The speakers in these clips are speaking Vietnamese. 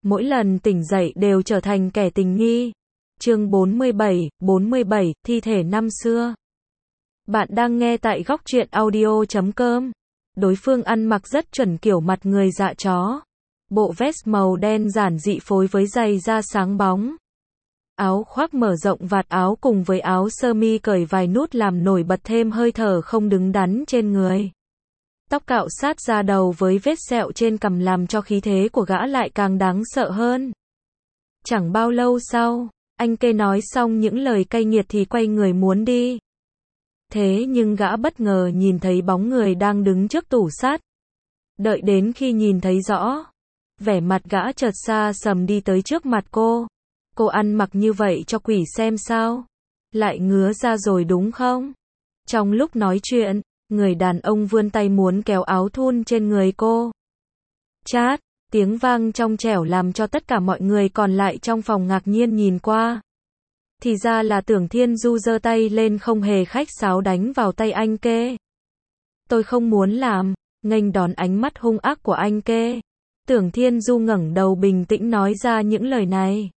mỗi lần tỉnh dậy đều trở thành kẻ tình nghi. Chương 47, thi thể năm xưa. Bạn đang nghe tại góc truyện audio.com. Đối phương ăn mặc rất chuẩn kiểu mặt người dạ chó. Bộ vest màu đen giản dị phối với giày da sáng bóng. Áo khoác mở rộng vạt áo cùng với áo sơ mi cởi vài nút làm nổi bật thêm hơi thở không đứng đắn trên người. Tóc cạo sát da đầu với vết sẹo trên cằm làm cho khí thế của gã lại càng đáng sợ hơn. Chẳng bao lâu sau, anh kê nói xong những lời cay nghiệt thì quay người muốn đi. Thế nhưng gã bất ngờ nhìn thấy bóng người đang đứng trước tủ sắt. Đợi đến khi nhìn thấy rõ, vẻ mặt gã chợt xa sầm đi tới trước mặt cô. Cô ăn mặc như vậy cho quỷ xem sao? Lại ngứa ra rồi đúng không? Trong lúc nói chuyện, người đàn ông vươn tay muốn kéo áo thun trên người cô. Chát, tiếng vang trong trẻo làm cho tất cả mọi người còn lại trong phòng ngạc nhiên nhìn qua. Thì ra là Tưởng Thiên Du giơ tay lên không hề khách sáo đánh vào tay anh kê. Tôi không muốn làm, nghênh đón ánh mắt hung ác của anh kê. Tưởng Thiên Du ngẩng đầu bình tĩnh nói ra những lời này.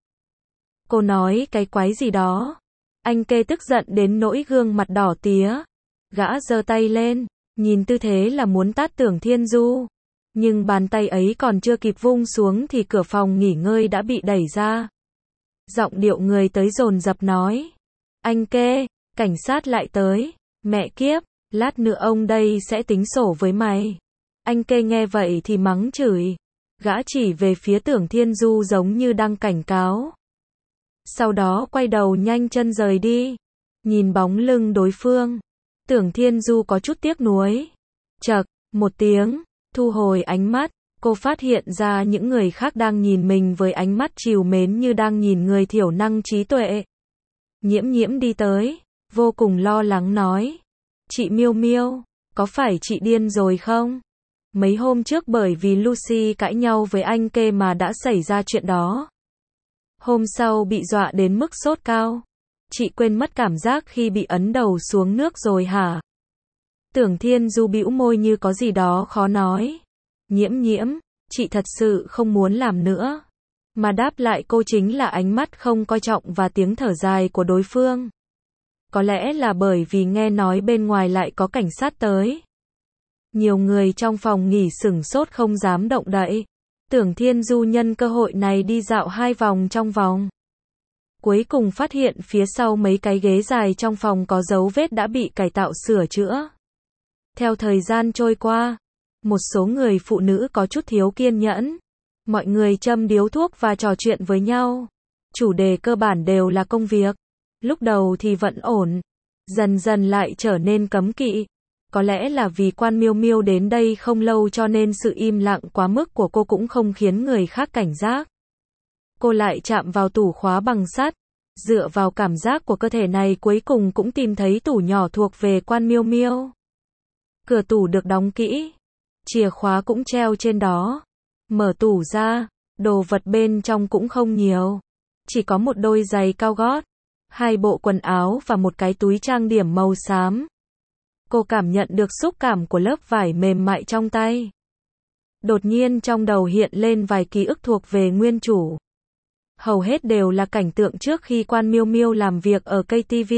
Cô nói cái quái gì đó? Anh kê tức giận đến nỗi gương mặt đỏ tía. Gã giơ tay lên, nhìn tư thế là muốn tát Tưởng Thiên Du. Nhưng bàn tay ấy còn chưa kịp vung xuống thì cửa phòng nghỉ ngơi đã bị đẩy ra. Giọng điệu người tới dồn dập nói. Anh kê, cảnh sát lại tới. Mẹ kiếp, lát nữa ông đây sẽ tính sổ với mày. Anh kê nghe vậy thì mắng chửi. Gã chỉ về phía Tưởng Thiên Du giống như đang cảnh cáo. Sau đó quay đầu nhanh chân rời đi. Nhìn bóng lưng đối phương, Tưởng Thiên Du có chút tiếc nuối. Chậc, một tiếng, thu hồi ánh mắt, cô phát hiện ra những người khác đang nhìn mình với ánh mắt trìu mến như đang nhìn người thiểu năng trí tuệ. Nhiễm Nhiễm đi tới, vô cùng lo lắng nói. Chị Miêu Miêu, có phải chị điên rồi không? Mấy hôm trước bởi vì Lucy cãi nhau với anh kê mà đã xảy ra chuyện đó. Hôm sau bị dọa đến mức sốt cao. Chị quên mất cảm giác khi bị ấn đầu xuống nước rồi hả? Tưởng Thiên Du bĩu môi như có gì đó khó nói. Nhiễm Nhiễm, chị thật sự không muốn làm nữa. Mà đáp lại cô chính là ánh mắt không coi trọng và tiếng thở dài của đối phương. Có lẽ là bởi vì nghe nói bên ngoài lại có cảnh sát tới. Nhiều người trong phòng nghỉ sửng sốt không dám động đậy. Tưởng Thiên Du nhân cơ hội này đi dạo 2 vòng trong vòng. Cuối cùng phát hiện phía sau mấy cái ghế dài trong phòng có dấu vết đã bị cải tạo sửa chữa. Theo thời gian trôi qua, một số người phụ nữ có chút thiếu kiên nhẫn. Mọi người châm điếu thuốc và trò chuyện với nhau. Chủ đề cơ bản đều là công việc. Lúc đầu thì vẫn ổn, dần dần lại trở nên cấm kỵ. Có lẽ là vì Quan Miêu Miêu đến đây không lâu cho nên sự im lặng quá mức của cô cũng không khiến người khác cảnh giác. Cô lại chạm vào tủ khóa bằng sắt. Dựa vào cảm giác của cơ thể này cuối cùng cũng tìm thấy tủ nhỏ thuộc về Quan Miêu Miêu. Cửa tủ được đóng kỹ. Chìa khóa cũng treo trên đó. Mở tủ ra, đồ vật bên trong cũng không nhiều. Chỉ có một đôi giày cao gót, 2 bộ quần áo và một cái túi trang điểm màu xám. Cô cảm nhận được xúc cảm của lớp vải mềm mại trong tay. Đột nhiên trong đầu hiện lên vài ký ức thuộc về nguyên chủ. Hầu hết đều là cảnh tượng trước khi Quan Miêu Miêu làm việc ở KTV.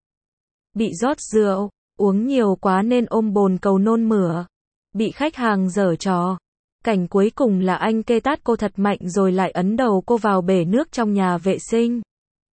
Bị rót rượu, uống nhiều quá nên ôm bồn cầu nôn mửa. Bị khách hàng giở trò. Cảnh cuối cùng là anh kê tát cô thật mạnh rồi lại ấn đầu cô vào bể nước trong nhà vệ sinh.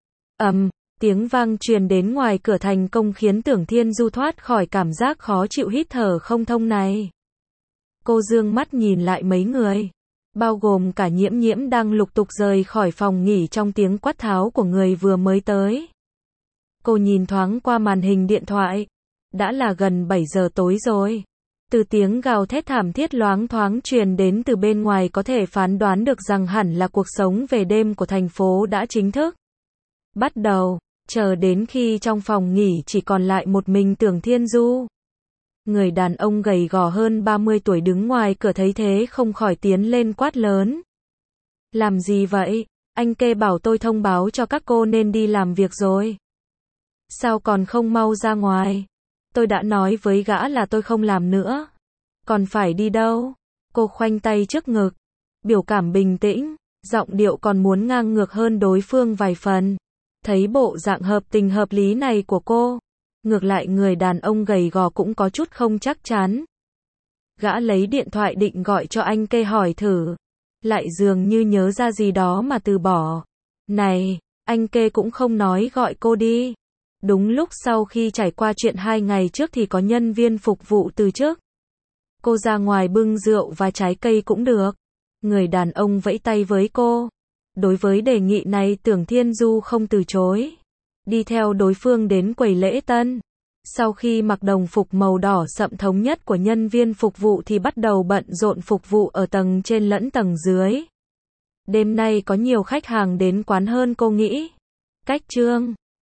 Tiếng vang truyền đến ngoài cửa thành công khiến Tưởng Thiên Du thoát khỏi cảm giác khó chịu hít thở không thông này. Cô dương mắt nhìn lại mấy người, bao gồm cả Nhiễm Nhiễm đang lục tục rời khỏi phòng nghỉ trong tiếng quát tháo của người vừa mới tới. Cô nhìn thoáng qua màn hình điện thoại. Đã là gần 7 giờ tối rồi. Từ tiếng gào thét thảm thiết loáng thoáng truyền đến từ bên ngoài có thể phán đoán được rằng hẳn là cuộc sống về đêm của thành phố đã chính thức bắt đầu. Chờ đến khi trong phòng nghỉ chỉ còn lại một mình Tưởng Thiên Du. Người đàn ông gầy gò hơn 30 tuổi đứng ngoài cửa thấy thế không khỏi tiến lên quát lớn. Làm gì vậy? Anh kê bảo tôi thông báo cho các cô nên đi làm việc rồi. Sao còn không mau ra ngoài? Tôi đã nói với gã là tôi không làm nữa. Còn phải đi đâu? Cô khoanh tay trước ngực. Biểu cảm bình tĩnh. Giọng điệu còn muốn ngang ngược hơn đối phương vài phần. Thấy bộ dạng hợp tình hợp lý này của cô, ngược lại người đàn ông gầy gò cũng có chút không chắc chắn. Gã lấy điện thoại định gọi cho anh Kê hỏi thử, lại dường như nhớ ra gì đó mà từ bỏ. Này, anh Kê cũng không nói gọi cô đi. Đúng lúc sau khi trải qua chuyện 2 ngày trước thì có nhân viên phục vụ từ chức. Cô ra ngoài bưng rượu và trái cây cũng được. Người đàn ông vẫy tay với cô. Đối với đề nghị này Tưởng Thiên Du không từ chối. Đi theo đối phương đến quầy lễ tân. Sau khi mặc đồng phục màu đỏ sậm thống nhất của nhân viên phục vụ thì bắt đầu bận rộn phục vụ ở tầng trên lẫn tầng dưới. Đêm nay có nhiều khách hàng đến quán hơn cô nghĩ. Cách Trương